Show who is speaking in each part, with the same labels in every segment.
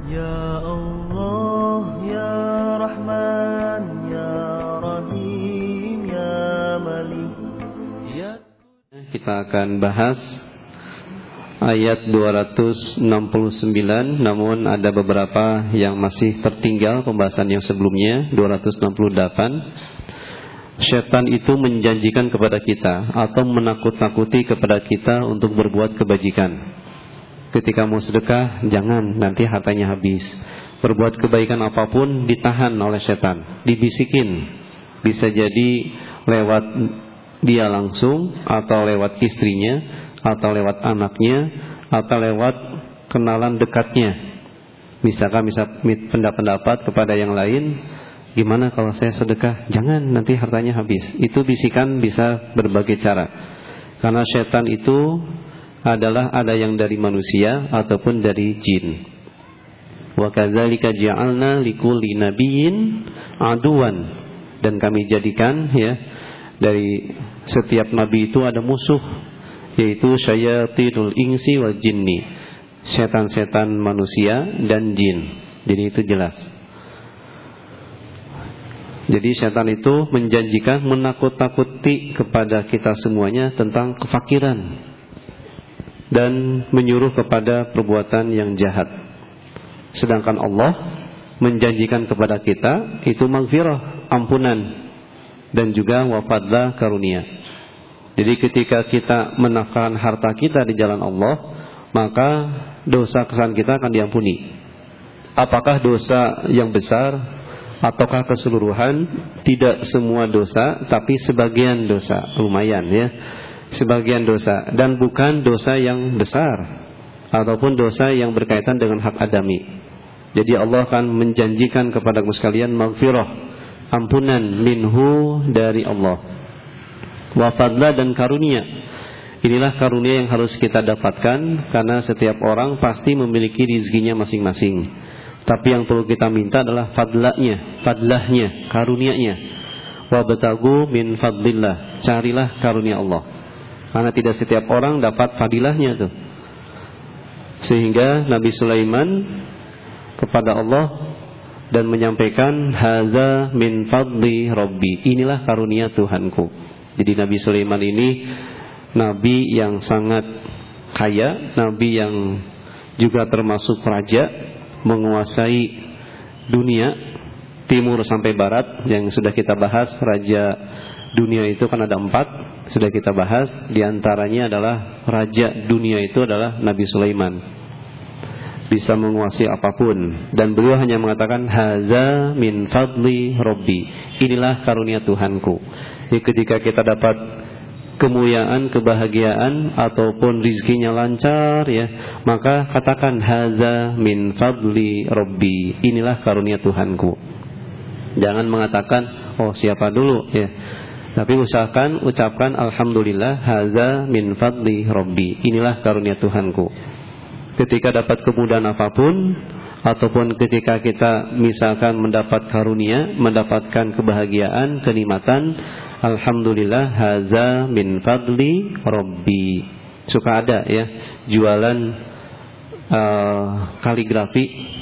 Speaker 1: Ya Allah, Ya Rahman, Ya Rahim, Ya Malik, Ya...
Speaker 2: Kita akan bahas ayat 269, namun ada beberapa yang masih tertinggal pembahasan yang sebelumnya, 268. Syaitan itu menjanjikan kepada kita atau menakut-nakuti kepada kita untuk berbuat kebajikan. Ketika mau sedekah, jangan, nanti hartanya habis. Berbuat kebaikan apapun ditahan oleh setan, dibisikin. Bisa jadi lewat dia langsung, atau lewat istrinya, atau lewat anaknya, atau lewat kenalan dekatnya. Misalkan pendapat kepada yang lain, gimana kalau saya sedekah? Jangan, nanti hartanya habis. Itu bisikan bisa berbagai cara. Karena setan itu adalah ada yang dari manusia ataupun dari jin. Wa kadzalika ja'alna likulli nabiyyin aduwan, dan kami jadikan dari setiap nabi itu ada musuh, yaitu syayatinul insi wal jinni, setan-setan manusia dan jin. Jadi itu jelas. Jadi setan itu menjanjikan, menakut-nakuti kepada kita semuanya tentang kefakiran dan menyuruh kepada perbuatan yang jahat. Sedangkan Allah menjanjikan kepada kita itu maghfirah, ampunan, dan juga wafadlah, karunia. Jadi ketika kita menafkahkan harta kita di jalan Allah, maka dosa kesalahan kita akan diampuni. Apakah dosa yang besar ataukah keseluruhan? Tidak semua dosa, tapi sebagian dosa, lumayan ya. Sebagian dosa, dan bukan dosa yang besar ataupun dosa yang berkaitan dengan hak adami. Jadi Allah akan menjanjikan kepada kamu sekalian maghfirah, ampunan minhu, dari Allah, wa fadla, dan karunia. Inilah karunia yang harus kita dapatkan, karena setiap orang pasti memiliki rezekinya masing-masing. Tapi yang perlu kita minta adalah fadlahnya, karunianya. Wa batagu min fadlillah, carilah karunia Allah. Karena tidak setiap orang dapat fadilahnya tuh. Sehingga Nabi Sulaiman kepada Allah dan menyampaikan, haza min fadli Rabbi, inilah karunia Tuhanku. Jadi Nabi Sulaiman ini nabi yang sangat kaya, nabi yang juga termasuk raja, menguasai dunia timur sampai barat. Yang sudah kita bahas, raja dunia itu kan ada 4, sudah kita bahas. Di antaranya adalah raja dunia itu adalah Nabi Sulaiman, bisa menguasai apapun. Dan beliau hanya mengatakan, haza min fadli Rabbi, inilah karunia Tuhanku. Jadi ketika kita dapat kemuliaan, kebahagiaan, ataupun rizkinya lancar ya, maka katakan, haza min fadli Rabbi, inilah karunia Tuhanku. Jangan mengatakan, oh siapa dulu ya, tapi ucapkan alhamdulillah, haza min fadli Rabbi, inilah karunia Tuhanku. Ketika dapat kemudahan apapun, ataupun ketika kita misalkan mendapat karunia, mendapatkan kebahagiaan, kenikmatan, alhamdulillah, haza min fadli Rabbi. Suka ada ya jualan kaligrafi,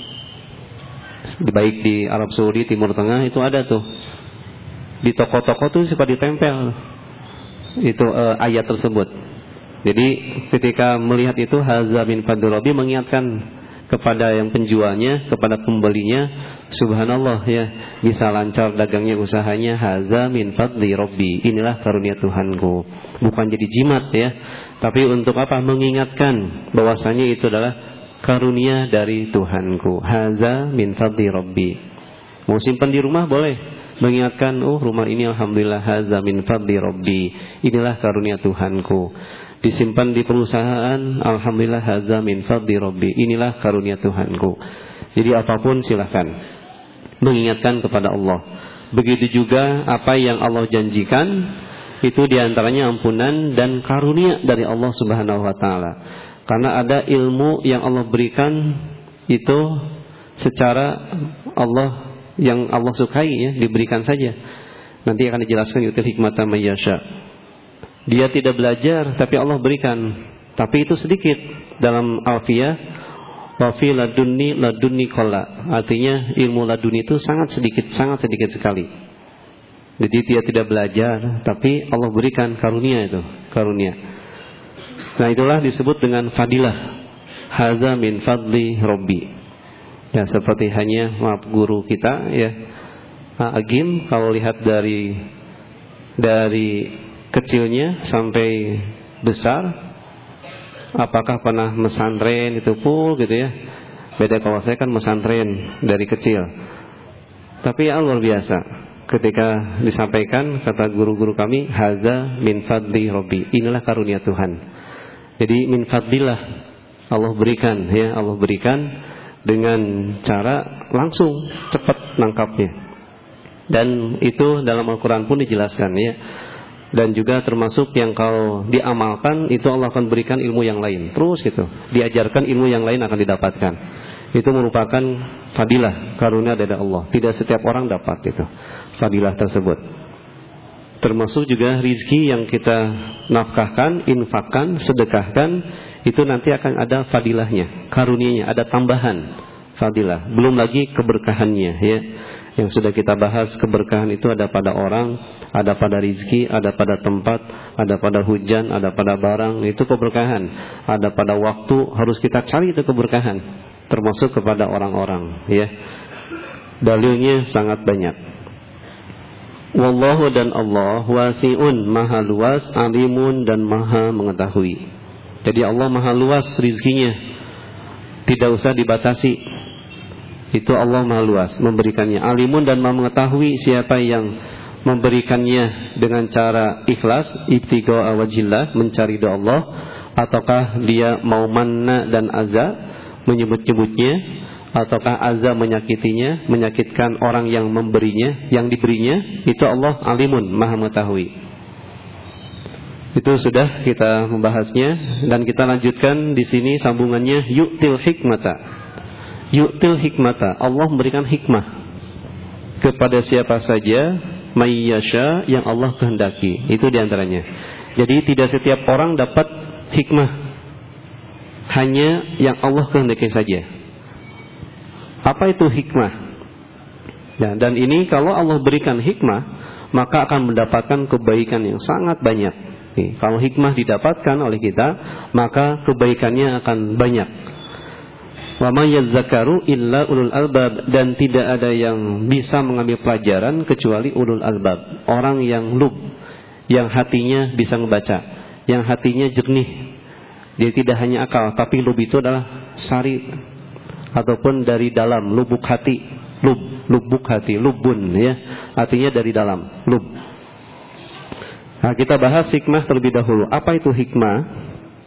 Speaker 2: baik di Arab Saudi, Timur Tengah, itu ada tuh. Di toko-toko tuh suka ditempel itu ayat tersebut. Jadi ketika melihat itu, haza min fadli Rabbi, mengingatkan kepada yang penjualnya, kepada pembelinya, subhanallah ya, bisa lancar dagangnya, usahanya, haza min fadli Rabbi, inilah karunia Tuhanku. Bukan jadi jimat ya, tapi untuk apa? Mengingatkan bahwasanya itu adalah karunia dari Tuhanku. Haza min fadli Rabbi. Mau simpan di rumah boleh, mengingatkan, oh rumah ini alhamdulillah, haza min fadli Rabbi, inilah karunia Tuhanku. Disimpan di perusahaan, alhamdulillah, haza min fadli Rabbi, inilah karunia Tuhanku. Jadi apapun silahkan mengingatkan kepada Allah. Begitu juga apa yang Allah janjikan, itu diantaranya ampunan dan karunia dari Allah Subhanahu wa ta'ala. Karena ada ilmu yang Allah berikan itu secara Allah, yang Allah sukai ya, diberikan saja. Nanti akan dijelaskan, yutil hikmata may yasha. Dia tidak belajar tapi Allah berikan, tapi itu sedikit. Dalam alfiyah Wa fi ladunni qalla. Artinya ilmu laduni itu sangat sedikit sekali. Jadi dia tidak belajar, tapi Allah berikan karunia itu, karunia. Nah, itulah disebut dengan fadilah. Hadza min fadli Rabbi. Ya, seperti hanya guru kita ya. Agim kalau lihat dari kecilnya sampai besar, apakah pernah mesantren itu full gitu ya. Beda kalau saya kan mesantren dari kecil. Tapi ya luar biasa. Ketika disampaikan kata guru-guru kami, haza min fadli Rabbi. Inilah karunia Tuhan. Jadi min fadlillah, Allah berikan ya, Allah berikan dengan cara langsung cepat nangkapnya. Dan itu dalam Al-Quran pun dijelaskan ya. Dan juga termasuk yang kalau diamalkan itu Allah akan berikan ilmu yang lain. Terus gitu, diajarkan ilmu yang lain akan didapatkan. Itu merupakan fadilah, karunia dari Allah. Tidak setiap orang dapat itu, fadilah tersebut. Termasuk juga rizki yang kita nafkahkan, infakkan, sedekahkan, itu nanti akan ada fadilahnya, karunianya, ada tambahan fadilah. Belum lagi keberkahannya ya. Yang sudah kita bahas, keberkahan itu ada pada orang, ada pada rizki, ada pada tempat, ada pada hujan, ada pada barang, itu keberkahan. Ada pada waktu, harus kita cari itu keberkahan, termasuk kepada orang-orang ya. Dalilnya sangat banyak. Wallahu dan Allah wasi'un, maha luas, alimun dan maha mengetahui. Jadi Allah maha luas rizkinya, tidak usah dibatasi. Itu Allah maha luas memberikannya. Alimun dan maha mengetahui siapa yang memberikannya dengan cara ikhlas, ibtigha wajillah, mencari doa Allah, ataukah dia mau manna dan aza, menyebut-nyebutnya, ataukah aza menyakitinya, menyakitkan orang yang memberinya, yang diberinya. Itu Allah alimun, maha mengetahui. Itu sudah kita membahasnya, dan kita lanjutkan di sini sambungannya. Yu'til hikmata. Yu'til hikmata, Allah memberikan hikmah kepada siapa saja, mayyasha, yang Allah kehendaki. Itu diantaranya. Jadi tidak setiap orang dapat hikmah, hanya yang Allah kehendaki saja. Apa itu hikmah? Ya, dan ini kalau Allah berikan hikmah, maka akan mendapatkan kebaikan yang sangat banyak. Nih, kalau hikmah didapatkan oleh kita, maka kebaikannya akan banyak. Wa may yadhakkaru illa ulul albab, dan tidak ada yang bisa mengambil pelajaran kecuali ulul albab, orang yang lub, yang hatinya bisa membaca, yang hatinya jernih. Dia tidak hanya akal, tapi lub itu adalah sari ataupun dari dalam, lubuk hati, lubuk hati, lubun ya, artinya dari dalam, lub. Nah, kita bahas hikmah terlebih dahulu. Apa itu hikmah?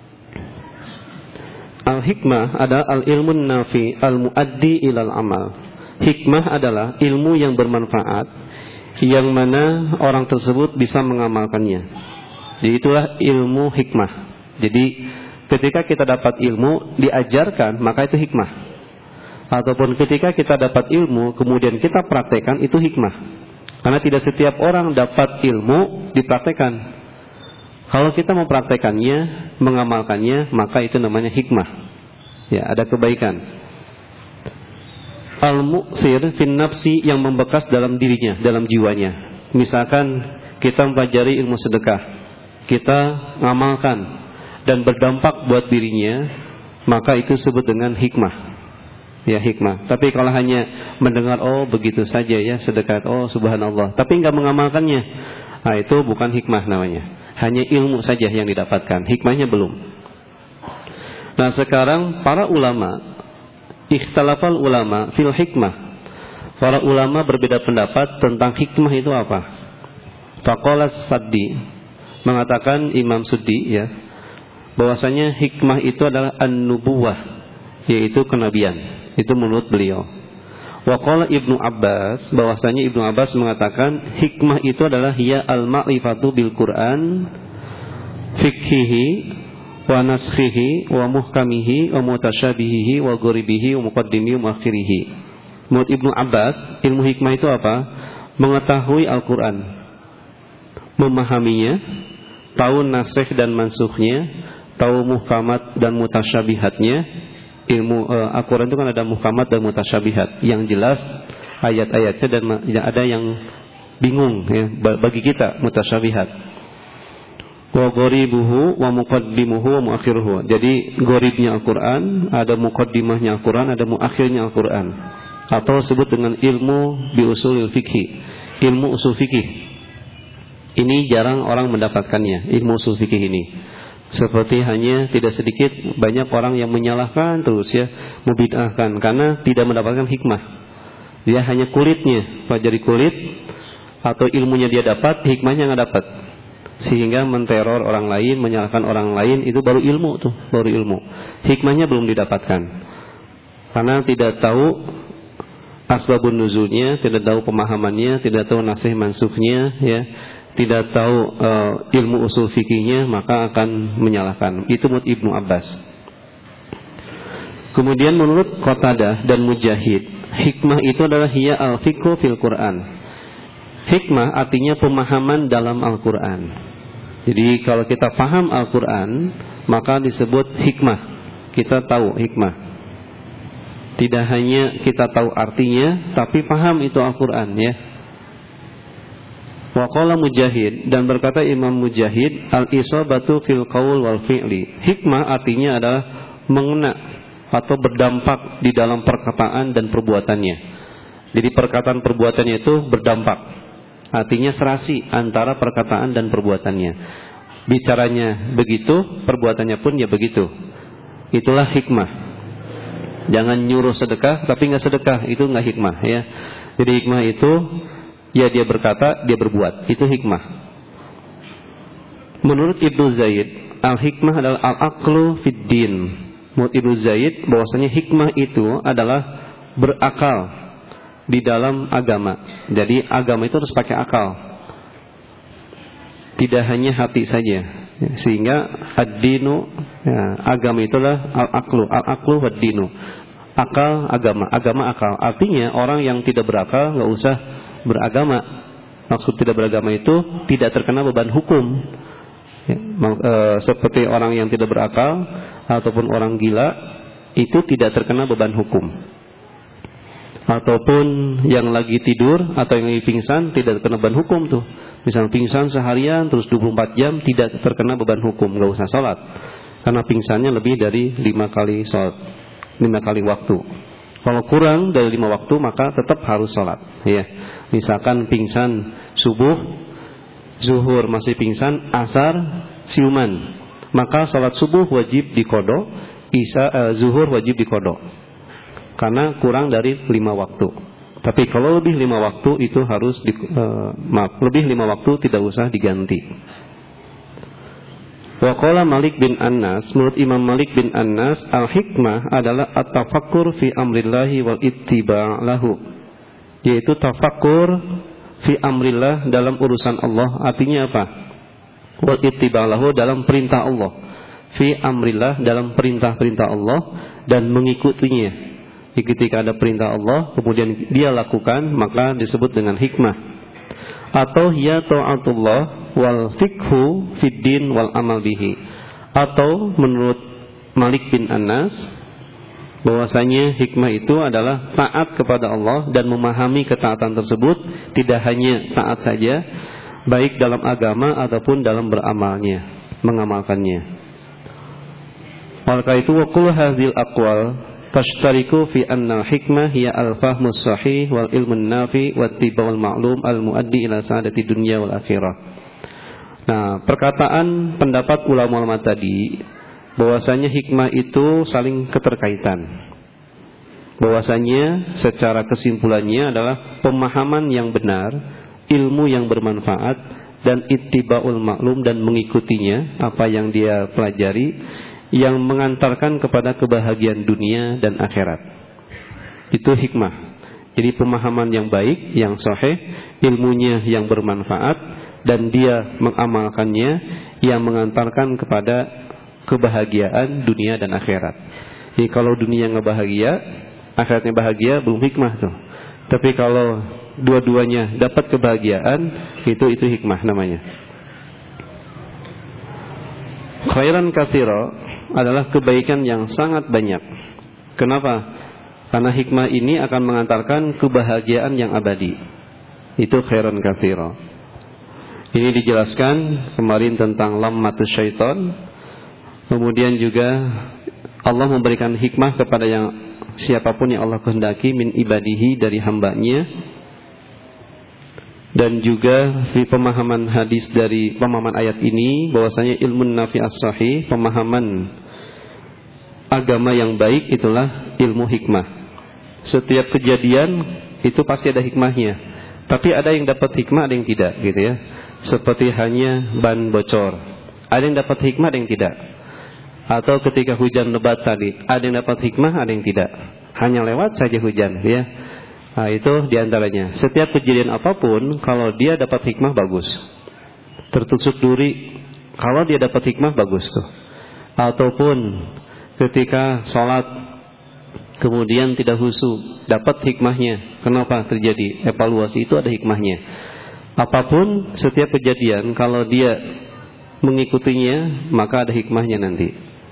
Speaker 2: Al-hikmah adalah al-ilmun nafi al-muaddi ilal amal. Hikmah adalah ilmu yang bermanfaat, yang mana orang tersebut bisa mengamalkannya. Jadi itulah ilmu hikmah. Jadi ketika kita dapat ilmu, diajarkan, maka itu hikmah. Ataupun ketika kita dapat ilmu, kemudian kita praktekkan, itu hikmah. Karena tidak setiap orang dapat ilmu dipraktekkan. Kalau kita mempraktekannya, mengamalkannya, maka itu namanya hikmah. Ya, ada kebaikan. Al-mu'sir fin nafsi, yang membekas dalam dirinya, dalam jiwanya. Misalkan kita mempelajari ilmu sedekah, kita ngamalkan dan berdampak buat dirinya, maka itu disebut dengan hikmah. Ya, hikmah. Tapi kalau hanya mendengar, oh begitu saja ya sedekah, oh subhanallah, tapi nggak mengamalkannya, nah itu bukan hikmah namanya. Hanya ilmu saja yang didapatkan, hikmahnya belum. Nah, sekarang para ulama, ikhtilafal ulama fil hikmah. Para ulama berbeda pendapat tentang hikmah itu apa. Faqala Saddi, mengatakan Imam Suddi ya, bahwasanya hikmah itu adalah an-nubuwah, yaitu kenabian. Itu menurut beliau. Wa qala Ibnu Abbas, bahwasanya Ibnu Abbas mengatakan hikmah itu adalah hiya al-ma'rifatu bil Qur'an, fikhihi wa naskhihi wa muhkamihi wa mutasyabihihi wa gharibihi wa muqaddimihi wa muakhirihi. Menurut Ibnu Abbas, ilmu hikmah itu apa? Mengetahui Al-Qur'an, memahaminya, tahu nasikh dan mansukhnya, tahu muhkamat dan mutasyabihatnya, ilmu Al-Quran itu kan ada muhkamat dan mutasyabihat, yang jelas ayat-ayatnya, dan ada yang bingung ya, bagi kita mutasyabihat. Wa ghoribuhu wa muqaddimuhu wa muakhiruhu. Jadi gharibnya Al-Quran, ada muqaddimahnya Al-Quran, ada muakhirnya Al-Quran, atau sebut dengan ilmu bi usulil fikih, ilmu usul fikih. Ini jarang orang mendapatkannya, ilmu usul fikih ini. Seperti hanya tidak sedikit banyak orang yang menyalahkan terus ya, membid'ahkan karena tidak mendapatkan hikmah. Dia hanya kulitnya, pelajari kulit, atau ilmunya dia dapat, hikmahnya nggak dapat, sehingga menteror orang lain, menyalahkan orang lain. Itu baru ilmu tuh, baru ilmu. Hikmahnya belum didapatkan karena tidak tahu asbabun nuzulnya, tidak tahu pemahamannya, tidak tahu nasih mansukhnya ya, tidak tahu ilmu usul fikihnya, maka akan menyalahkan. Itu menurut Ibnu Abbas. Kemudian menurut Qatadah dan Mujahid, hikmah itu adalah hiya al-fiqhu fil Quran. Hikmah artinya pemahaman dalam Al-Quran. Jadi kalau kita paham Al-Quran, maka disebut hikmah. Kita tahu hikmah. Tidak hanya kita tahu artinya, tapi paham itu Al-Quran ya. Wa qala Mujahid, dan berkata Imam Mujahid, al-isabatu fil qaul wal fi'li. Hikmah artinya adalah mengena atau berdampak di dalam perkataan dan perbuatannya. Jadi perkataan perbuatannya itu berdampak, artinya serasi antara perkataan dan perbuatannya. Bicaranya begitu, perbuatannya pun ya begitu. Itulah hikmah. Jangan nyuruh sedekah tapi nggak sedekah, itu nggak hikmah ya. Jadi hikmah itu ya dia berkata, dia berbuat. Itu hikmah. Menurut Ibnu Zaid, al-hikmah adalah al-aqlu fid din. Menurut Ibnu Zaid, bahwasanya hikmah itu adalah berakal di dalam agama. Jadi agama itu harus pakai akal, tidak hanya hati saja. Sehingga ad-dinu ya, agama itulah al-aqlu wad-dinu. Akal, agama, agama akal. Artinya orang yang tidak berakal nggak usah beragama. Maksud tidak beragama itu tidak terkena beban hukum ya, seperti orang yang tidak berakal ataupun orang gila itu tidak terkena beban hukum. Ataupun yang lagi tidur atau yang lagi pingsan tidak terkena beban hukum tuh. Misal pingsan seharian terus 24 jam tidak terkena beban hukum, nggak usah sholat karena pingsannya lebih dari 5 kali sholat, 5 kali waktu. Kalau kurang dari 5 waktu maka tetap harus sholat ya. Misalkan pingsan subuh, zuhur masih pingsan, asar siuman, maka sholat subuh wajib diqodho, zuhur wajib diqodho karena kurang dari 5 waktu. Tapi kalau lebih 5 waktu itu harus lebih 5 waktu tidak usah diganti. Wa qala Malik bin Anas, menurut Imam Malik bin Anas, al-hikmah adalah at-tafakkur fi amrillahi wal ittiba' lahu. Yaitu tafakkur fi amrillah, dalam urusan Allah. Artinya apa? Wal ittiba' lahu, dalam perintah Allah. Fi amrillah, dalam perintah-perintah Allah dan mengikutinya. Ketika ada perintah Allah kemudian dia lakukan, maka disebut dengan hikmah. Atau ya ta'atullah wal fiqhu fid din wal amal bihi. Atau menurut Malik bin Anas, bahwasanya hikmah itu adalah taat kepada Allah dan memahami ketaatan tersebut, tidak hanya taat saja, baik dalam agama ataupun dalam beramalnya, mengamalkannya. Maka itu wa qul hadzal aqwal tashtariku fi anna al-hikmah hiya al-fahmus sahih wal ilmun nafi wa ittiba'ul ma'lum al-muaddi ila sa'adati dunya wal akhirah. Nah, perkataan pendapat ulama-ulama tadi bahwasanya hikmah itu saling keterkaitan. Bahwasanya secara kesimpulannya adalah pemahaman yang benar, ilmu yang bermanfaat, dan ittiba'ul ma'lum, dan mengikutinya apa yang dia pelajari, yang mengantarkan kepada kebahagiaan dunia dan akhirat. Itu hikmah. Jadi pemahaman yang baik, yang sahih, ilmunya yang bermanfaat, dan dia mengamalkannya, yang mengantarkan kepada kebahagiaan dunia dan akhirat. Jadi kalau dunia nggak bahagia, akhiratnya bahagia, belum hikmah tuh. Tapi kalau dua-duanya dapat kebahagiaan, itu hikmah namanya. Khairan katsira adalah kebaikan yang sangat banyak. Kenapa? Karena hikmah ini akan mengantarkan kebahagiaan yang abadi. Itu khairan katsira. Ini dijelaskan kemarin tentang lammatus syaitan. Kemudian juga Allah memberikan hikmah kepada siapapun yang Allah kehendaki min ibadihi, dari hambanya. Dan juga di pemahaman hadis dari pemahaman ayat ini bahwasanya ilmun nafi'as sahih, pemahaman agama yang baik itulah ilmu hikmah. Setiap kejadian itu pasti ada hikmahnya. Tapi ada yang dapat hikmah, ada yang tidak, gitu ya. Seperti hanya ban bocor, ada yang dapat hikmah, ada yang tidak. Atau ketika hujan lebat tadi, ada yang dapat hikmah, ada yang tidak. Hanya lewat saja hujan, ya. Nah, itu diantaranya. Setiap kejadian apapun, kalau dia dapat hikmah, bagus. Tertusuk duri, kalau dia dapat hikmah, bagus tuh. Ataupun ketika sholat kemudian tidak khusyuk, dapat hikmahnya. Kenapa terjadi? Evaluasi itu ada hikmahnya. Apapun, setiap kejadian kalau dia mengikutinya, maka ada hikmahnya nanti.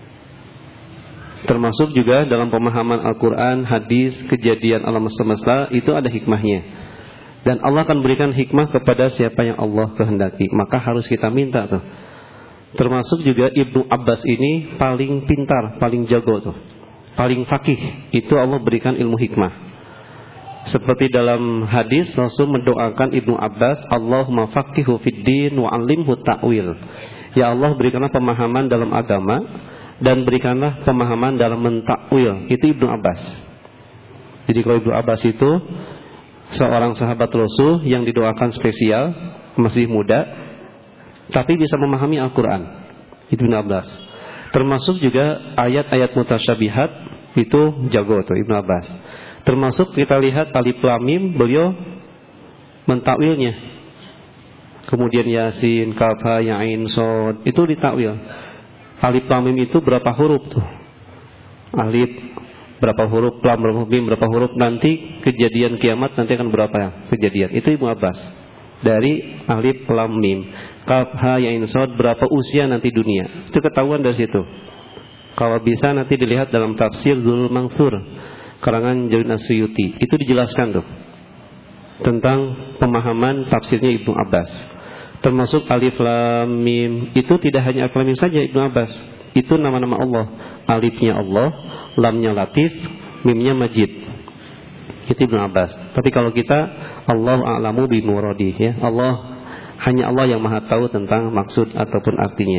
Speaker 2: Termasuk juga dalam pemahaman Al-Quran, hadis, kejadian alam semesta, itu ada hikmahnya. Dan Allah akan berikan hikmah kepada siapa yang Allah kehendaki. Maka harus kita minta tuh. Termasuk juga Ibnu Abbas ini paling pintar, paling jago tuh, paling fakih. Itu Allah berikan ilmu hikmah. Seperti dalam hadis Rasul mendoakan Ibnu Abbas, Allahumma faqihu fiddin wa 'allimhu ta'wil. Ya Allah, berikanlah pemahaman dalam agama dan berikanlah pemahaman dalam mentakwil. Itu Ibnu Abbas. Jadi kalau Ibnu Abbas itu seorang sahabat Rasul yang didoakan spesial, masih muda, tapi bisa memahami Al-Quran. Itu Ibnu Abbas. Termasuk juga ayat-ayat mutasyabihat, itu jago tuh Ibnu Abbas. Termasuk kita lihat alif lam mim, beliau mentakwilnya. Kemudian Yasin, Kaf, Ha, Ya, Ain, Shad, itu ditakwil. Alif lam mim itu berapa huruf tuh? Alif berapa huruf, lam berapa, mim berapa huruf, nanti kejadian kiamat nanti akan berapa kejadian. Itu Ibnu Abbas. Dari alif lam mim, Kaf, Ha, Ya, Ain, Shad, berapa usia nanti dunia. Itu ketahuan dari situ. Kalau bisa nanti dilihat dalam tafsir Dzul Mansur karangan Jalil As-Suyuti. Itu dijelaskan tuh tentang pemahaman tafsirnya Ibnu Abbas. Termasuk alif lam mim, itu tidak hanya alif lam mim saja Ibnu Abbas. Itu nama-nama Allah. Alifnya Allah, lamnya Latif, mimnya Majid. Itu Ibnu Abbas. Tapi kalau kita, Allah a'lamu bi muradi, ya. Hanya Allah yang Maha tahu tentang maksud ataupun artinya.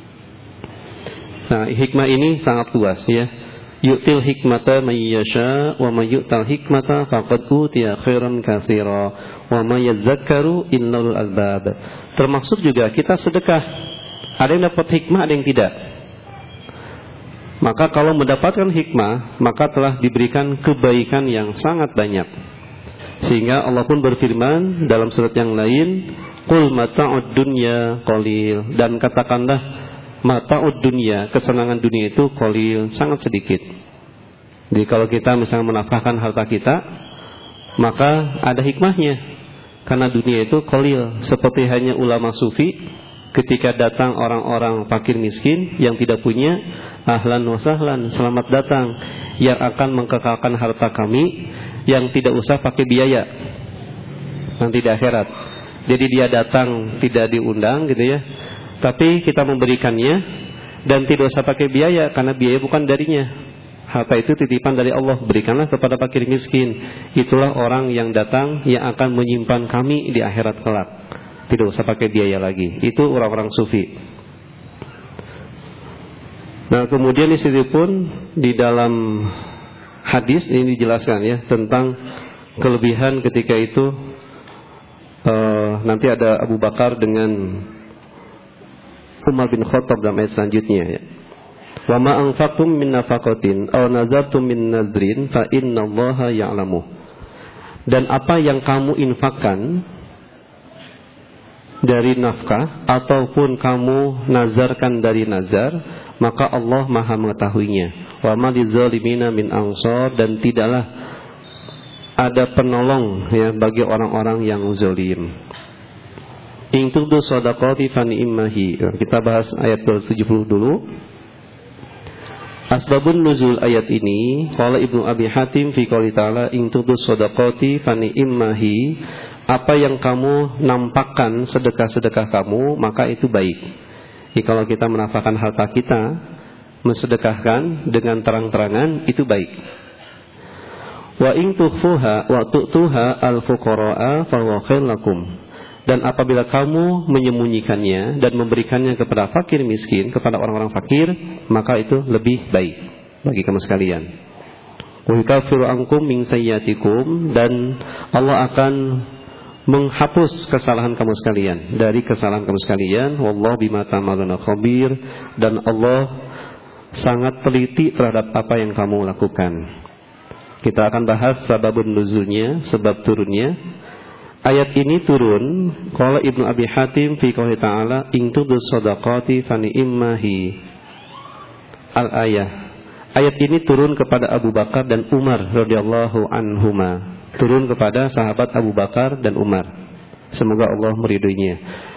Speaker 2: Nah, hikmah ini sangat luas, ya. Yu'til hikmata may yasha wa may yu'tal hikmata faqad utiya khairan katsira wa may yadzakkaru illal albab. Termasuk juga kita sedekah. Ada yang dapat hikmah, ada yang tidak. Maka kalau mendapatkan hikmah, maka telah diberikan kebaikan yang sangat banyak. Sehingga Allah pun berfirman dalam surat yang lain, qul mata'ud dunya qalil, dan katakanlah mata'ud dunya, kesenangan dunia itu qalil, sangat sedikit. Jadi kalau kita misalnya menafkahkan harta kita, maka ada hikmahnya. Karena dunia itu qalil, seperti hanya ulama sufi ketika datang orang-orang fakir miskin yang tidak punya, ahlan wa sahlan, selamat datang, yang akan mengkekalkan harta kami, yang tidak usah pakai biaya nanti di akhirat. Jadi dia datang tidak diundang gitu ya, tapi kita memberikannya dan tidak usah pakai biaya karena biaya bukan darinya. Harta itu titipan dari Allah, berikanlah kepada fakir miskin. Itulah orang yang datang yang akan menyimpan kami di akhirat kelak. Tidak usah pakai biaya lagi. Itu orang-orang sufi. Nah, kemudian di situ pun di dalam hadis ini dijelaskan ya tentang kelebihan ketika itu nanti ada Abu Bakar dengan Umar bin Khattab dalam ayat selanjutnya ya. Wa ma anfaqtum min nafaqatin aw nazartum min nadrin fa innallaha ya'lamu. Dan apa yang kamu infakkan dari nafkah ataupun kamu nazarkan dari nazar, maka Allah Maha mengetahuinya. Wa ma lizalimina min ansar, dan tidaklah ada penolong ya bagi orang-orang yang zalim. In tubdu shadaqati fa ni'mahi. Kita bahas ayat 70 dulu. Asbabun nuzul ayat ini, qala Ibnu Abi Hatim fi qouli ta'ala in tudus shadaqati fa ni'mahi, apa yang kamu nampakkan sedekah-sedekah kamu maka itu baik. Jadi kalau kita menafkahkan harta kita, mensedekahkan dengan terang-terangan itu baik. Wa in tukhfuha wa tu'tuha al-fuqara'a fa huwa khairul lakum. Dan apabila kamu menyembunyikannya dan memberikannya kepada fakir miskin, kepada orang-orang fakir, maka itu lebih baik bagi kamu sekalian. Wa yukaffiru ankum min sayyiatikum, dan Allah akan menghapus kesalahan kamu sekalian, dari kesalahan kamu sekalian. Wallahu bima ta'maluna khabir, dan Allah sangat teliti terhadap apa yang kamu lakukan. Kita akan bahas sababun nuzulnya, sebab turunnya. Ayat ini turun, qala Ibnu Abi Hatim fi qouli ta'ala in tudus shadaqati fa ni'mahi. Al-ayah. Ayat ini turun kepada Abu Bakar dan Umar radhiyallahu anhuma. Turun kepada sahabat Abu Bakar dan Umar. Semoga Allah meridhoinya.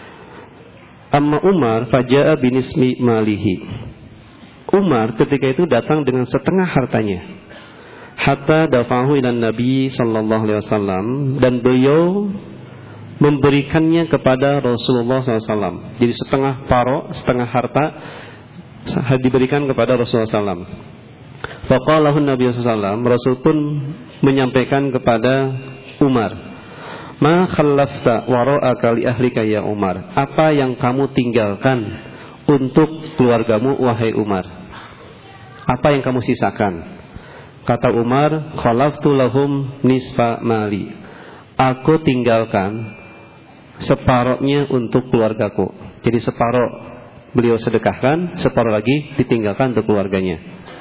Speaker 2: Amma Umar faja'a binismi malihi. Umar ketika itu datang dengan setengah hartanya. Hatta dafahu ilan Nabi sallallahu alaihi wasallam, dan beliau memberikannya kepada Rasulullah SAW. Jadi setengah paro, setengah harta diberikan kepada Rasulullah SAW. Faqalahu Nabi SAW, Rasul pun menyampaikan kepada Umar, ma khallafta wara'aka li ahlika ya Umar, apa yang kamu tinggalkan untuk keluargamu wahai Umar, apa yang kamu sisakan? Kata Umar, khalaftu lahum nisfa mali, aku tinggalkan separohnya untuk keluargaku. Jadi separoh beliau sedekahkan, separoh lagi ditinggalkan untuk keluarganya.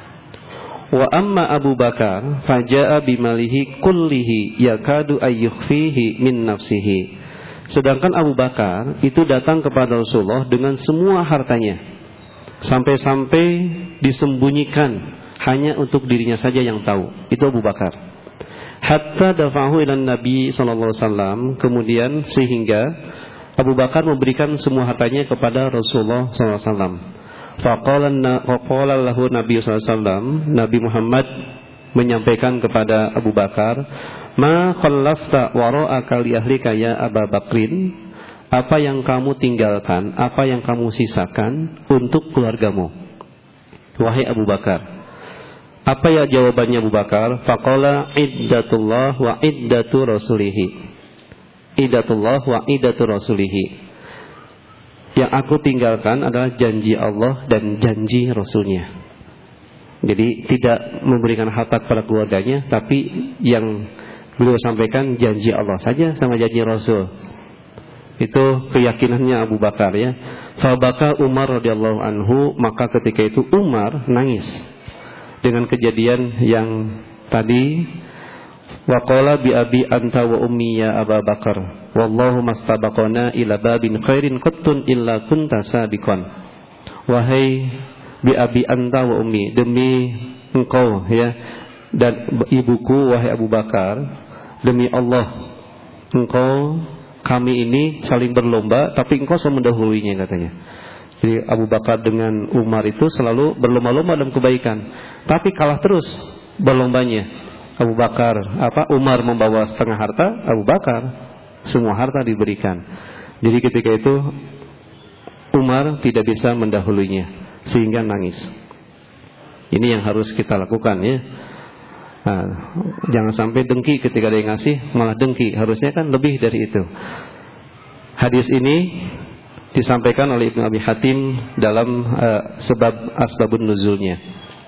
Speaker 2: Wa amma Abu Bakar faja'a bimalihi kullihi yakadu ayyukhfihi min nafsihi. Sedangkan Abu Bakar itu datang kepada Rasulullah dengan semua hartanya, sampai-sampai disembunyikan, hanya untuk dirinya saja yang tahu. Itu Abu Bakar. Hatta dafahu ilan Nabi SAW, kemudian sehingga Abu Bakar memberikan semua hartanya kepada Rasulullah SAW. Faqala lahu Nabi SAW, Nabi Muhammad menyampaikan kepada Abu Bakar, ma khallafta wara'aka li ahlika ya Abu Bakrin, apa yang kamu tinggalkan, apa yang kamu sisakan untuk keluargamu wahai Abu Bakar. Apa ya jawabannya Abu Bakar? Faqala iddatullah wa iddatu rasulihi. Iddatullah wa iddatu rasulihi. Yang aku tinggalkan adalah janji Allah dan janji Rasulnya. Jadi tidak memberikan harta kepada keluarganya, tapi yang beliau sampaikan janji Allah saja sama janji Rasul. Itu keyakinannya Abu Bakar, ya. Fabaka Umar radhiyallahu anhu, maka ketika itu Umar nangis dengan kejadian yang tadi. Wa qala bi abi anta wa ummi ya Abu Bakar, wallahu mastabaqana ila babin khairin qattun illa kunta sabiqan. Wahai bi abi anta wa ummi, demi engkau ya dan ibuku wahai Abu Bakar, demi Allah engkau, kami ini saling berlomba tapi engkau selalu mendahuluinya, katanya. Jadi Abu Bakar dengan Umar itu selalu berlomba-lomba dalam kebaikan, tapi kalah terus berlombanya. Abu Bakar, Umar membawa setengah harta, Abu Bakar semua harta diberikan. Jadi ketika itu Umar tidak bisa mendahulunya sehingga nangis. Ini yang harus kita lakukan, ya. Nah, jangan sampai dengki ketika ada yang ngasih malah dengki, harusnya kan lebih dari itu. Hadis ini disampaikan oleh Ibnu Abi Hatim dalam sebab asbabun nuzulnya.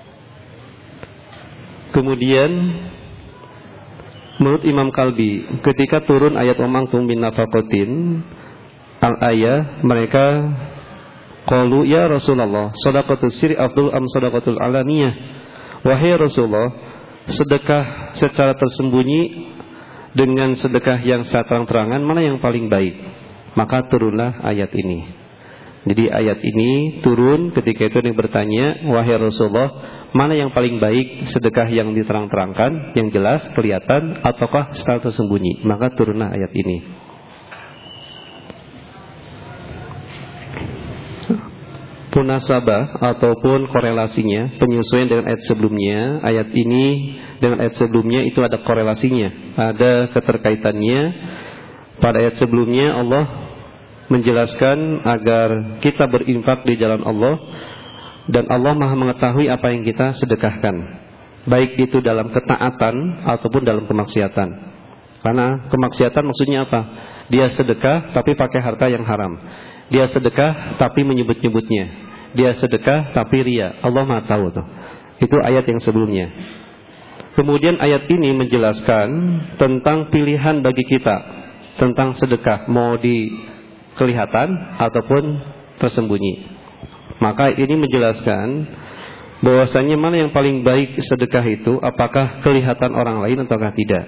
Speaker 2: Kemudian menurut Imam Kalbi, ketika turun ayat omangtum bin nafaqatin al-ayah, mereka qalu ya Rasulullah, shadaqatus sirri afdal am shadaqatul alaniyah. Wahai Rasulullah, sedekah secara tersembunyi dengan sedekah yang secara terang-terangan mana yang paling baik? Maka turunlah ayat ini. Jadi ayat ini turun ketika itu yang bertanya, wahai Rasulullah, mana yang paling baik, sedekah yang diterang-terangkan, yang jelas, kelihatan, ataukah secara tersembunyi? Maka turunlah ayat ini. munasabah ataupun korelasinya, penyesuaian dengan ayat sebelumnya. Ayat ini dengan ayat sebelumnya itu ada korelasinya, ada keterkaitannya. Pada ayat sebelumnya Allah menjelaskan agar kita berinfak di jalan Allah, dan Allah Maha mengetahui apa yang kita sedekahkan, baik itu dalam ketaatan ataupun dalam kemaksiatan. Karena kemaksiatan maksudnya apa? Dia sedekah tapi pakai harta yang haram. Dia sedekah tapi menyebut-nyebutnya. Dia sedekah tapi ria. Allah Maha tahu tuh. Itu ayat yang sebelumnya. Kemudian ayat ini menjelaskan tentang pilihan bagi kita tentang sedekah, mau di kelihatan ataupun tersembunyi. Maka ini menjelaskan bahwasanya mana yang paling baik sedekah itu, apakah kelihatan orang lain ataukah tidak.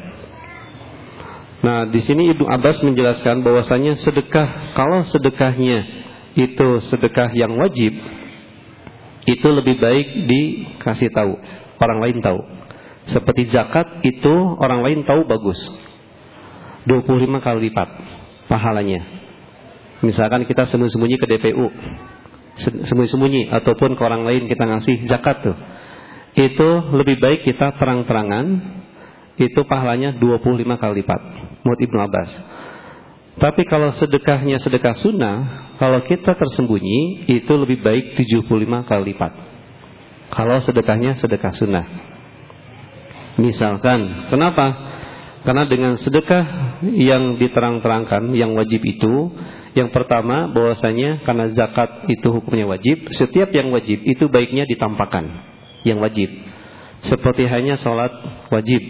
Speaker 2: Nah, di sini Ibnu Abbas menjelaskan bahwasanya sedekah, kalau sedekahnya itu sedekah yang wajib, itu lebih baik dikasih tahu, orang lain tahu. Seperti zakat itu orang lain tahu bagus, 25 kali lipat pahalanya. Misalkan kita sembunyi-sembunyi ke DPU, sembunyi-sembunyi, ataupun ke orang lain kita ngasih zakat tuh, itu lebih baik kita terang-terangan, itu pahalanya 25 kali lipat menurut Ibnu Abbas. Tapi kalau sedekahnya sedekah sunnah, kalau kita tersembunyi, itu lebih baik 75 kali lipat kalau sedekahnya sedekah sunnah. Misalkan, kenapa? Karena dengan sedekah yang diterang-terangkan, yang wajib itu, yang pertama bahwasanya karena zakat itu hukumnya wajib, setiap yang wajib itu baiknya ditampakkan, yang wajib. Seperti hanya sholat wajib,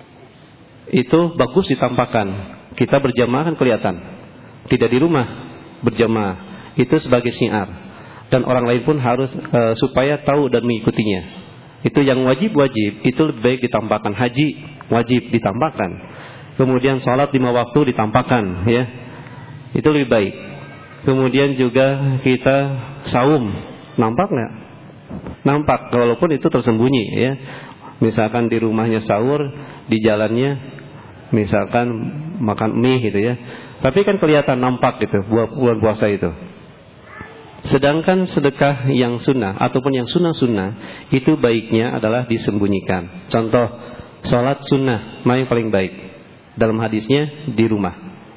Speaker 2: itu bagus ditampakkan. Kita berjamaah kan kelihatan, tidak di rumah berjamaah, itu sebagai syiar, dan orang lain pun harus supaya tahu dan mengikutinya. Itu yang wajib-wajib, itu lebih baik ditampakkan. Haji wajib ditampakkan. Kemudian sholat 5 waktu ditampakkan, ya, itu lebih baik. Kemudian juga kita saum, nampak nggak? Nampak, walaupun itu tersembunyi, ya. Misalkan di rumahnya sahur, di jalannya misalkan makan mie gitu, ya. Tapi kan kelihatan, nampak gitu bulan puasa itu. Sedangkan sedekah yang sunnah ataupun yang sunnah-sunnah itu baiknya adalah disembunyikan. Contoh, sholat sunnah, mana yang paling baik? Dalam hadisnya di rumah.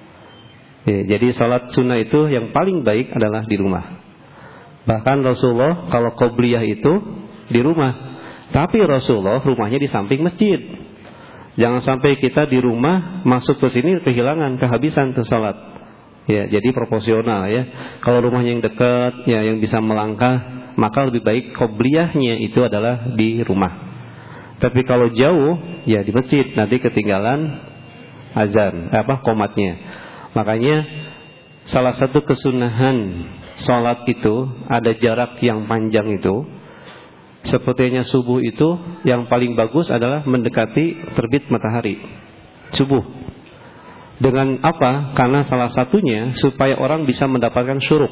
Speaker 2: Ya, jadi sholat sunnah itu yang paling baik adalah di rumah. Bahkan Rasulullah kalau qobliyah itu di rumah. Tapi Rasulullah rumahnya di samping masjid. Jangan sampai kita di rumah masuk ke sini kehilangan, kehabisan tuh sholat. Ya, jadi proporsional, ya. Kalau rumahnya yang dekat, ya, yang bisa melangkah, maka lebih baik qobliyahnya itu adalah di rumah. Tapi kalau jauh, ya di masjid, nanti ketinggalan azan, qomatnya. Makanya salah satu kesunahan sholat itu ada jarak yang panjang itu. Sepertinya subuh itu yang paling bagus adalah mendekati terbit matahari subuh. Dengan apa? Karena salah satunya supaya orang bisa mendapatkan syuruk.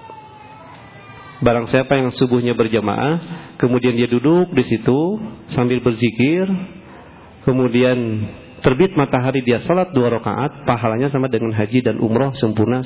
Speaker 2: Barang siapa yang subuhnya berjamaah, kemudian dia duduk di situ sambil berzikir, kemudian terbit matahari dia salat 2 rakaat, pahalanya sama dengan haji dan umroh sempurna.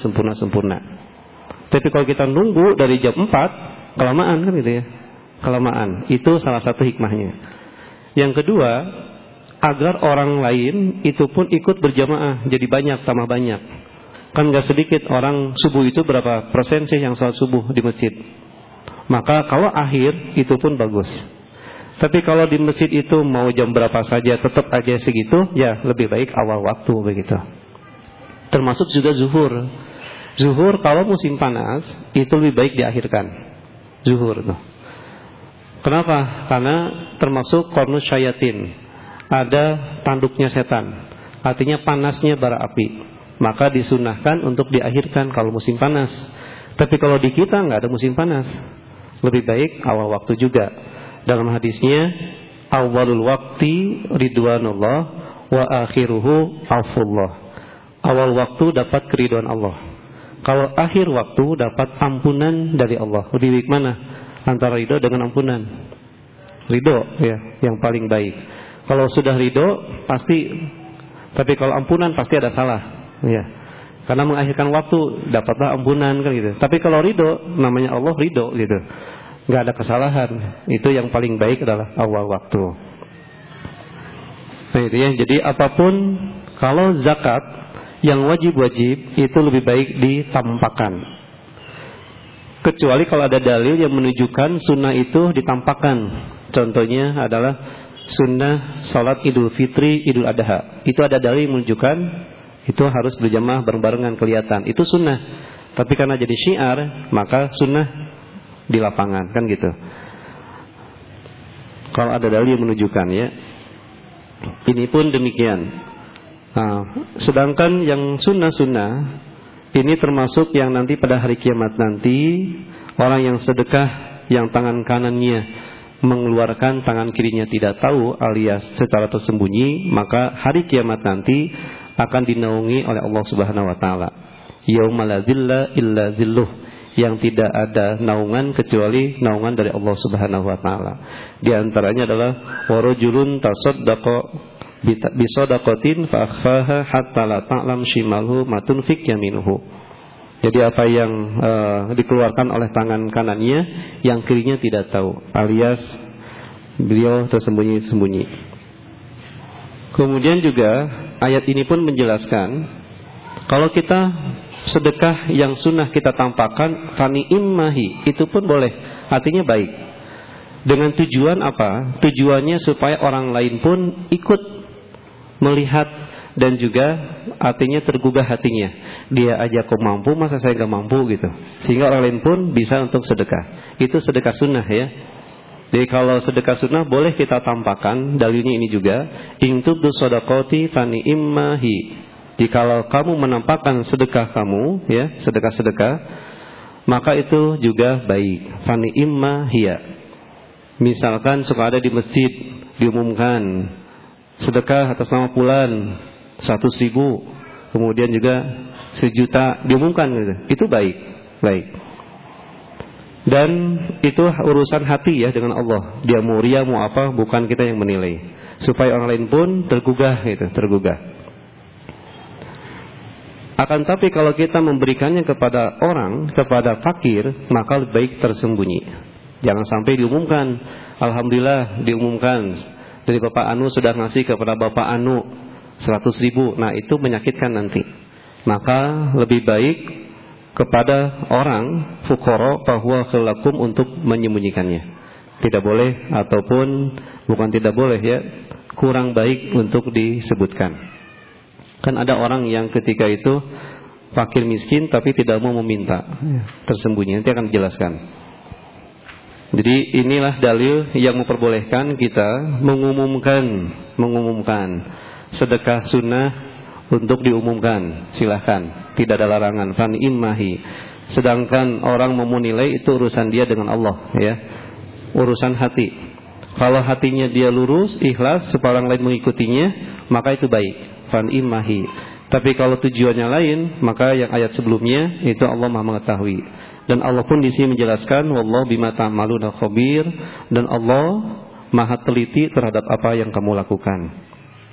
Speaker 2: Tapi kalau kita nunggu dari jam 4, kelamaan kan gitu, ya. Kelamaan. Itu salah satu hikmahnya. Yang kedua, agar orang lain itu pun ikut berjamaah, jadi banyak, tambah banyak. Kan gak sedikit orang subuh itu berapa persen sih yang sholat subuh di masjid. Maka kalau akhir itu pun bagus. Tapi kalau di masjid itu mau jam berapa saja tetap aja segitu, ya lebih baik awal waktu begitu. Termasuk juga zuhur. Zuhur kalau musim panas itu lebih baik diakhirkan. Zuhur tuh. Kenapa? Karena termasuk qarnus syayatin. Ada tanduknya setan, artinya panasnya bara api. Maka disunahkan untuk diakhirkan kalau musim panas. Tapi kalau di kita nggak ada musim panas, lebih baik awal waktu juga. Dalam hadisnya, awalul waqti ridwanullah wa akhiruhu afullah. Awal waktu dapat keridhaan Allah, kalau akhir waktu dapat ampunan dari Allah. Lebih baik mana antara ridho dengan ampunan? Ridho, ya, yang paling baik. Kalau sudah ridho pasti, tapi kalau ampunan pasti ada salah, ya. Karena mengakhirkan waktu dapatlah ampunan kan gitu. Tapi kalau ridho, namanya Allah ridho gitu, nggak ada kesalahan. Itu yang paling baik adalah awal waktu. Nah itu ya. Jadi apapun, kalau zakat yang wajib-wajib itu lebih baik ditampakkan. Kecuali kalau ada dalil yang menunjukkan sunnah itu ditampakkan. Contohnya adalah sunnah salat Idul Fitri, Idul Adha. Itu ada dalil yang menunjukkan itu harus berjamaah bareng-barengan kelihatan. Itu sunnah. Tapi karena jadi syiar, maka sunnah di lapangan, kan gitu. Kalau ada dalil yang menunjukkan ya. Ini pun demikian. Nah, sedangkan yang sunnah-sunnah ini termasuk yang nanti pada hari kiamat nanti orang yang sedekah yang tangan kanannya mengeluarkan, tangan kirinya tidak tahu alias secara tersembunyi, maka hari kiamat nanti akan dinaungi oleh Allah Subhanahu wa taala. Yauma la zilla illa zilluh, yang tidak ada naungan kecuali naungan dari Allah Subhanahu wa taala. Di antaranya adalah warajulun tasaddaqa bi shadaqatin fa akhfaha hatta la ta'lam shimaluhu ma tunfiq yaminuhu. Jadi apa yang dikeluarkan oleh tangan kanannya, yang kirinya tidak tahu, alias beliau tersembunyi-sembunyi. Kemudian juga ayat ini pun menjelaskan kalau kita sedekah yang sunnah kita tampakkan fani immahi, itu pun boleh, artinya baik. Dengan tujuan apa? Tujuannya supaya orang lain pun ikut melihat dan juga artinya tergugah hatinya. Dia aja kok mampu, masa saya gak mampu gitu. Sehingga orang lain pun bisa untuk sedekah. Itu sedekah sunnah ya. Jadi kalau sedekah sunnah boleh kita tampakkan. Dalilnya ini juga, in tubdu shadaqati fani immahi. Jikalau kamu menampakkan sedekah kamu ya, sedekah-sedekah, maka itu juga baik. Fani immahiya. Misalkan suka ada di masjid diumumkan sedekah atas nama fulan 100.000, kemudian juga 1 juta diumumkan gitu. Itu baik. Dan itu urusan hati ya dengan Allah. Dia mau ria mau apa, bukan kita yang menilai. Supaya orang lain pun tergugah gitu, tergugah. Akan tapi kalau kita memberikannya kepada orang, kepada fakir, maka lebih baik tersembunyi. Jangan sampai diumumkan. Alhamdulillah diumumkan dari Bapak Anu sudah ngasih kepada Bapak Anu 100.000. Nah itu menyakitkan nanti. Maka lebih baik kepada orang fuqara bahwa khalakum untuk menyembunyikannya. Tidak boleh, ataupun bukan tidak boleh ya, kurang baik untuk disebutkan. Kan ada orang yang ketika itu fakir miskin tapi tidak mau meminta, tersembunyi. Nanti akan dijelaskan. Jadi inilah dalil yang memperbolehkan kita mengumumkan sedekah sunnah untuk diumumkan, silahkan, tidak ada larangan. Fan immahi. Sedangkan orang mau menilai itu urusan dia dengan Allah ya, urusan hati. Kalau hatinya dia lurus, ikhlas supaya orang lain mengikutinya, maka itu baik. Fan immahi. Tapi kalau tujuannya lain, maka yang ayat sebelumnya itu Allah Maha mengetahui. Dan Allah pun di sini menjelaskan wallahu bima ta'maluna khabir, dan Allah Maha teliti terhadap apa yang kamu lakukan.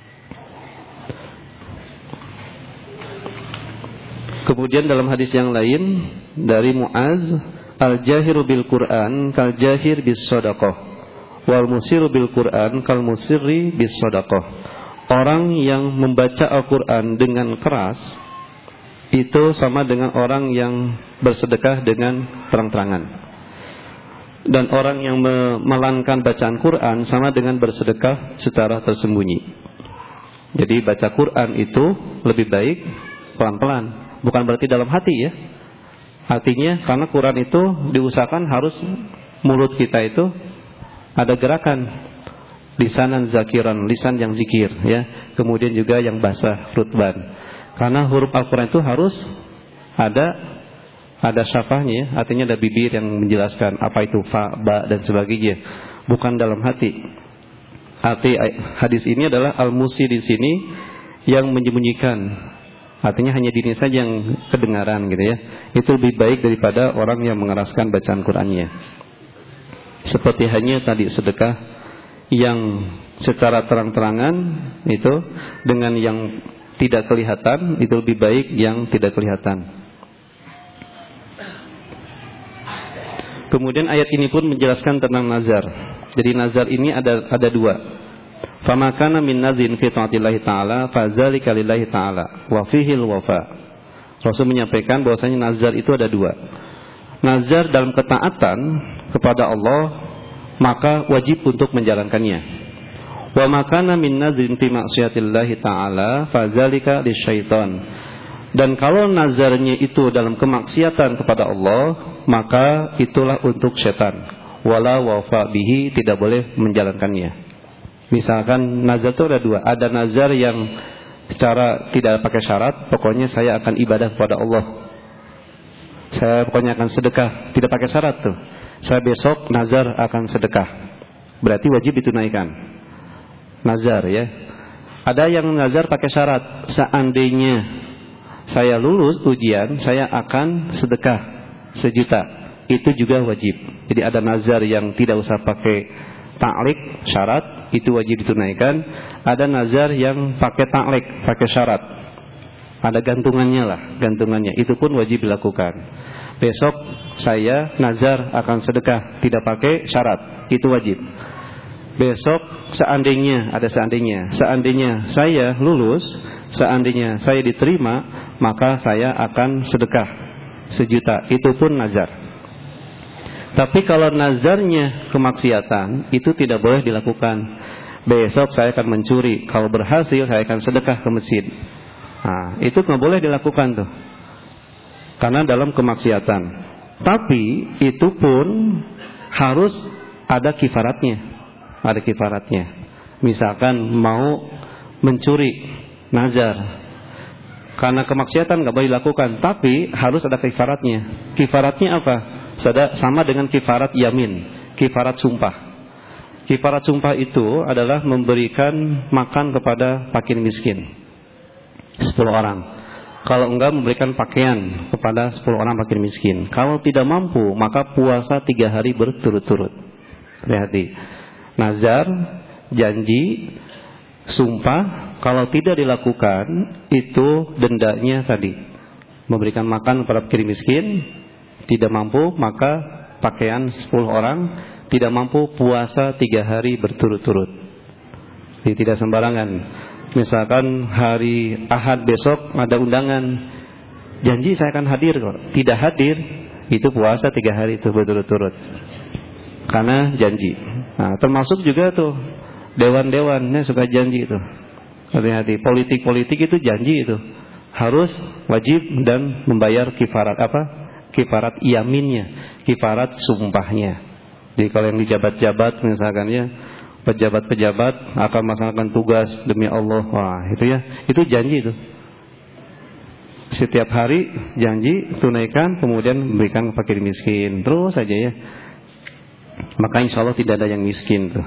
Speaker 2: Kemudian dalam hadis yang lain dari Muaz, al-jahiru bil Qur'an kal jahir bis shadaqah wal musiru bil Qur'an kal musirri bis shadaqah. Orang yang membaca Al-Qur'an dengan keras itu sama dengan orang yang bersedekah dengan terang-terangan. Dan orang yang memelankan bacaan Quran sama dengan bersedekah secara tersembunyi. Jadi baca Quran itu lebih baik pelan-pelan. Bukan berarti dalam hati ya. Artinya karena Quran itu diusahakan harus mulut kita itu ada gerakan. Lisanan zakiran, lisan yang zikir ya. Kemudian juga yang basah, rutban. Karena huruf Al-Quran itu harus ada syafahnya, artinya ada bibir yang menjelaskan apa itu fa, ba dan sebagainya. Bukan dalam hati. Arti hadis ini adalah al-musi di sini yang menyembunyikan. Artinya hanya diri saja yang kedengaran gitu ya. Itu lebih baik daripada orang yang mengeraskan bacaan Qur'annya. Seperti hanya tadi sedekah yang secara terang-terangan itu dengan yang tidak kelihatan, itu lebih baik yang tidak kelihatan. Kemudian ayat ini pun menjelaskan tentang nazar. Jadi nazar ini ada dua. Famakana min nazin fi ta'atillahi ta'ala fadzalika lillahi ta'ala wa fihil wafa. Rasul menyampaikan bahwasanya nazar itu ada dua. Nazar dalam ketaatan kepada Allah, maka wajib untuk menjalankannya. Wa makana min nazin fi ma'siyatillahi ta'ala fadzalika lisyaitan. Dan kalau nazarnya itu dalam kemaksiatan kepada Allah, maka itulah untuk setan. Wala wafa bihi, tidak boleh menjalankannya. Misalkan nazar itu ada dua. Ada nazar yang secara tidak pakai syarat, pokoknya saya akan ibadah kepada Allah, saya pokoknya akan sedekah, tidak pakai syarat tuh. Saya besok nazar akan sedekah, berarti wajib ditunaikan. Nazar ya. Ada yang nazar pakai syarat, seandainya saya lulus ujian, saya akan sedekah 1 juta. Itu juga wajib. Jadi ada nazar yang tidak usah pakai ta'liq syarat, itu wajib ditunaikan. Ada nazar yang pakai ta'liq, pakai syarat, ada gantungannya lah, gantungannya, itu pun wajib dilakukan. Besok saya nazar akan sedekah, tidak pakai syarat, itu wajib. Besok seandainya, ada seandainya saya lulus, seandainya saya diterima, maka saya akan sedekah 1 juta, itu pun nazar. Tapi kalau nazarnya kemaksiatan, itu tidak boleh dilakukan. Besok saya akan mencuri, kalau berhasil saya akan sedekah ke masjid. Nah, itu nggak boleh dilakukan tuh, karena dalam kemaksiatan. Tapi itu pun harus ada kifaratnya. Ada kifaratnya. Misalkan mau mencuri, nazar, karena kemaksiatan nggak boleh dilakukan, tapi harus ada kifaratnya. Kifaratnya apa? Sama dengan kifarat yamin, kifarat sumpah. Kifarat sumpah itu adalah memberikan makan kepada fakir miskin 10 orang. Kalau enggak, memberikan pakaian kepada 10 orang fakir miskin. Kalau tidak mampu, maka puasa 3 hari berturut-turut. Lihat, nazar, janji, sumpah, kalau tidak dilakukan, itu dendanya tadi, memberikan makan kepada fakir miskin. Tidak mampu, maka pakaian 10 orang. Tidak mampu, puasa 3 hari berturut-turut. Jadi tidak sembarangan. Misalkan hari Ahad besok ada undangan, janji saya akan hadir kok, tidak hadir, itu puasa 3 hari itu berturut-turut, karena janji. Nah, termasuk juga tuh dewan-dewannya suka janji itu. Hati-hati, politik itu janji itu, harus wajib dan membayar kifarat apa? Kifarat yaminnya, kifarat sumpahnya. Jadi kalau yang di jabat-jabat misalkan ya, pejabat-pejabat akan melaksanakan tugas demi Allah, wah itu ya, itu janji itu. Setiap hari janji, tunaikan, kemudian memberikan fakir miskin, terus saja ya. Maka insya Allah tidak ada yang miskin tuh.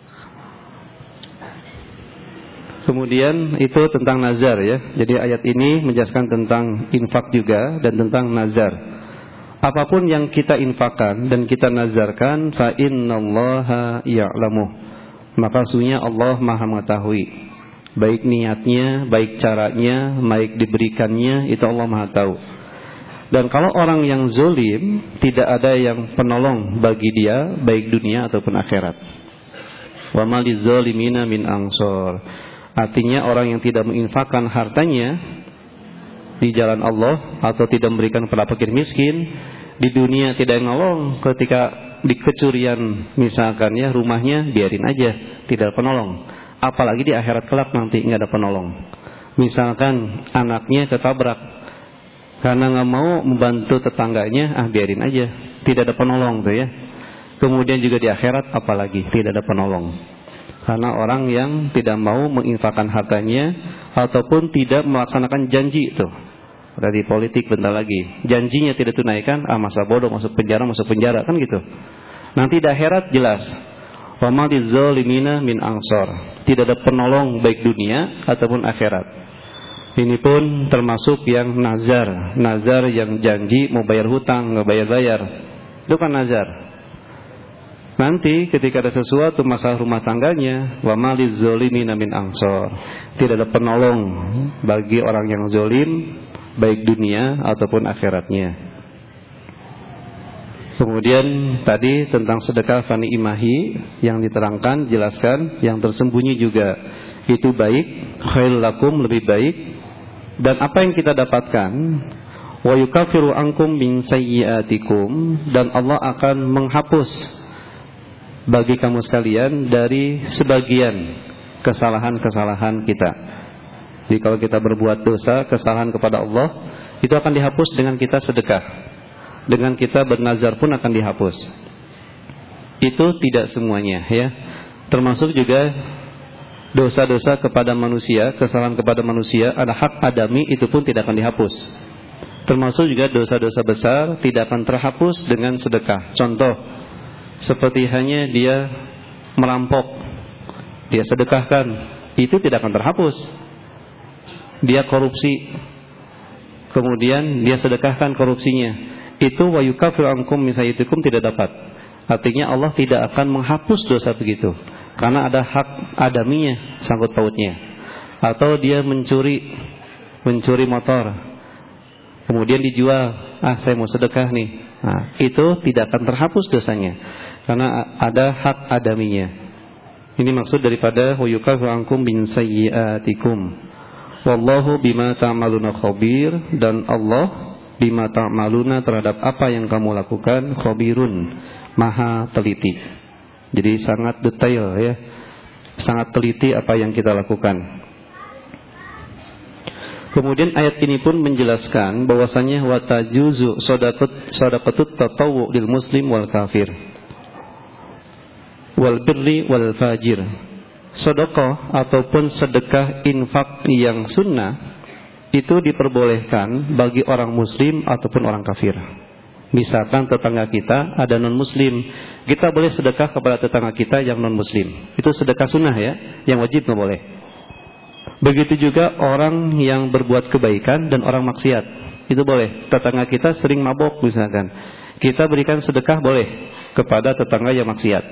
Speaker 2: Kemudian itu tentang nazar ya. Jadi ayat ini menjelaskan tentang infak juga dan tentang nazar. Apapun yang kita infakkan dan kita nazarkan, fa innallaha ya'lamu, maka sesungguhnya Allah Maha mengetahui. Baik niatnya, baik caranya, baik diberikannya, itu Allah Maha tahu. Dan kalau orang yang zalim, tidak ada yang penolong bagi dia, baik dunia ataupun akhirat. Wa ma lizalimina min ansor. Artinya orang yang tidak menginfakkan hartanya di jalan Allah atau tidak memberikan kepada fakir miskin, di dunia tidak nolong, ketika di kecurian misalkan ya rumahnya, biarin aja, tidak ada penolong. Apalagi di akhirat kelak nanti nggak ada penolong. Misalkan anaknya ketabrak karena nggak mau membantu tetangganya, biarin aja, tidak ada penolong tuh ya. Kemudian juga di akhirat apalagi tidak ada penolong, karena orang yang tidak mau menginfakkan hartanya ataupun tidak melaksanakan janji itu. Dari politik bentar lagi, janjinya tidak tunaikan, masa bodoh, masuk penjara kan gitu. Nanti di akhirat jelas, wa ma lizalimina min ansor, tidak ada penolong baik dunia ataupun akhirat. Ini pun termasuk yang nazar yang janji mau bayar hutang nggak bayar, itu kan nazar. Nanti ketika ada sesuatu masalah rumah tangganya, wa maliz zolimina min ansor, tidak ada penolong bagi orang yang zolim, baik dunia ataupun akhiratnya. Kemudian tadi tentang sedekah fani imahi yang diterangkan, jelaskan, yang tersembunyi juga itu baik, khairul lakum, lebih baik. Dan apa yang kita dapatkan, wa yukaffiru ankum min sayyiatikum, dan Allah akan menghapus bagi kamu sekalian dari sebagian kesalahan-kesalahan kita. Jadi kalau kita berbuat dosa, kesalahan kepada Allah, itu akan dihapus dengan kita sedekah. Dengan kita bernazar pun akan dihapus. Itu tidak semuanya ya. Termasuk juga dosa-dosa kepada manusia, kesalahan kepada manusia, ada hak adami, itu pun tidak akan dihapus. Termasuk juga dosa-dosa besar tidak akan terhapus dengan sedekah. Contoh, seperti hanya dia merampok, dia sedekahkan, itu tidak akan terhapus. Dia korupsi, kemudian dia sedekahkan korupsinya, itu wa yukaffiru ankum min sayyiatikum, tidak dapat. Artinya Allah tidak akan menghapus dosa begitu, karena ada hak adaminya sangkut pautnya. Atau dia mencuri motor, kemudian dijual, saya mau sedekah nih, nah, itu tidak akan terhapus dosanya, karena ada hak adaminya. Ini maksud daripada wa yukaffiru ankum min sayyiatikum. Wallahu bima ta'maluna khabir, dan Allah bima ta'maluna, terhadap apa yang kamu lakukan, khabirun, maha teliti. Jadi sangat detail ya, sangat teliti apa yang kita lakukan. Kemudian ayat ini pun menjelaskan bahwasanya wa tajuzu shadaqatut tatawwu lil muslim wal kafir wal birri wal fajir. Sedekah ataupun sedekah infak yang sunnah itu diperbolehkan bagi orang muslim ataupun orang kafir. Misalkan tetangga kita ada non muslim, kita boleh sedekah kepada tetangga kita yang non muslim. Itu sedekah sunnah ya, yang wajib nggak boleh. Begitu juga orang yang berbuat kebaikan dan orang maksiat, itu boleh. Tetangga kita sering mabok misalkan, kita berikan sedekah boleh kepada tetangga yang maksiat,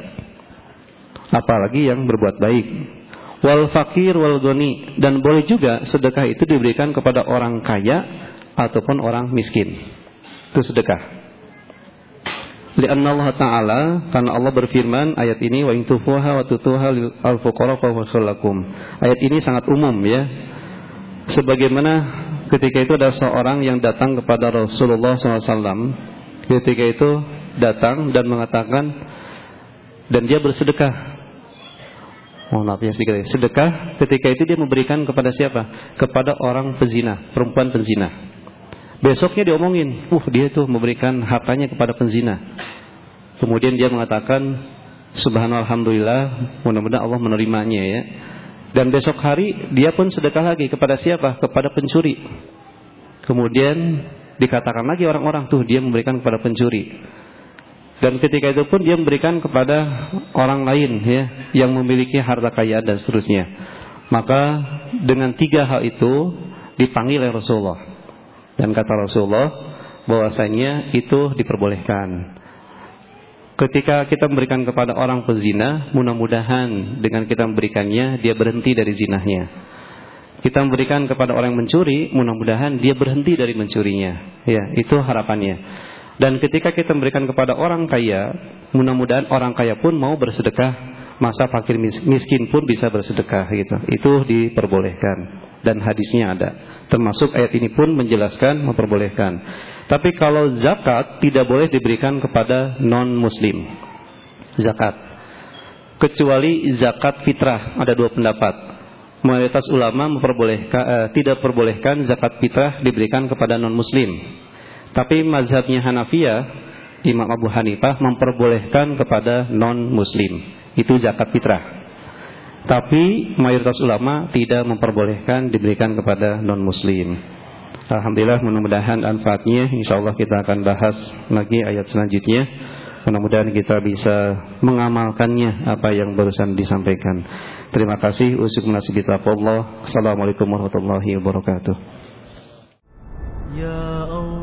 Speaker 2: apalagi yang berbuat baik. Wal fakir wal goni, dan boleh juga sedekah itu diberikan kepada orang kaya ataupun orang miskin. Itu sedekah. Lianna Allah Ta'ala, karena Allah berfirman ayat ini, wa in tufuha wa tutuha lil fuqara fa huwa khairul. Ayat ini sangat umum ya. Sebagaimana ketika itu ada seorang yang datang kepada Rasulullah SAW. Ketika itu datang dan mengatakan, dan dia bersedekah. Maaf ya sedikit. Sedekah ketika itu dia memberikan kepada siapa? Kepada orang penzina, perempuan penzina. Besoknya diomongin, dia itu memberikan hartanya kepada penzina. Kemudian dia mengatakan, subhanallah, alhamdulillah, mudah-mudahan Allah menerimanya ya. Dan besok hari dia pun sedekah lagi kepada siapa? Kepada pencuri. Kemudian dikatakan lagi orang-orang, dia memberikan kepada pencuri. Dan ketika itu pun dia memberikan kepada orang lain ya, yang memiliki harta kekayaan dan seterusnya. Maka dengan 3 hal itu dipanggil oleh Rasulullah. Dan kata Rasulullah bahwasanya itu diperbolehkan. Ketika kita memberikan kepada orang pezina, mudah-mudahan dengan kita memberikannya dia berhenti dari zinahnya. Kita memberikan kepada orang yang mencuri, mudah-mudahan dia berhenti dari mencurinya. Ya, itu harapannya. Dan ketika kita memberikan kepada orang kaya, mudah-mudahan orang kaya pun mau bersedekah, masa fakir miskin pun bisa bersedekah gitu. Itu diperbolehkan dan hadisnya ada. Termasuk ayat ini pun menjelaskan memperbolehkan. Tapi kalau zakat tidak boleh diberikan kepada non muslim. Zakat. Kecuali zakat fitrah, ada 2 pendapat. Mayoritas ulama memperbolehkan tidak perbolehkan zakat fitrah diberikan kepada non muslim. Tapi mazhabnya Hanafiyah, Imam Abu Hanifah memperbolehkan kepada non-muslim. Itu zakat fitrah. Tapi mayoritas ulama tidak memperbolehkan diberikan kepada non-muslim. Alhamdulillah, mudah-mudahan manfaatnya. InsyaAllah kita akan bahas lagi ayat selanjutnya. Mudah-mudahan kita bisa mengamalkannya apa yang barusan disampaikan. Terima kasih. Usyukur nasib Allah. Assalamualaikum warahmatullahi wabarakatuh.
Speaker 1: Ya Allah.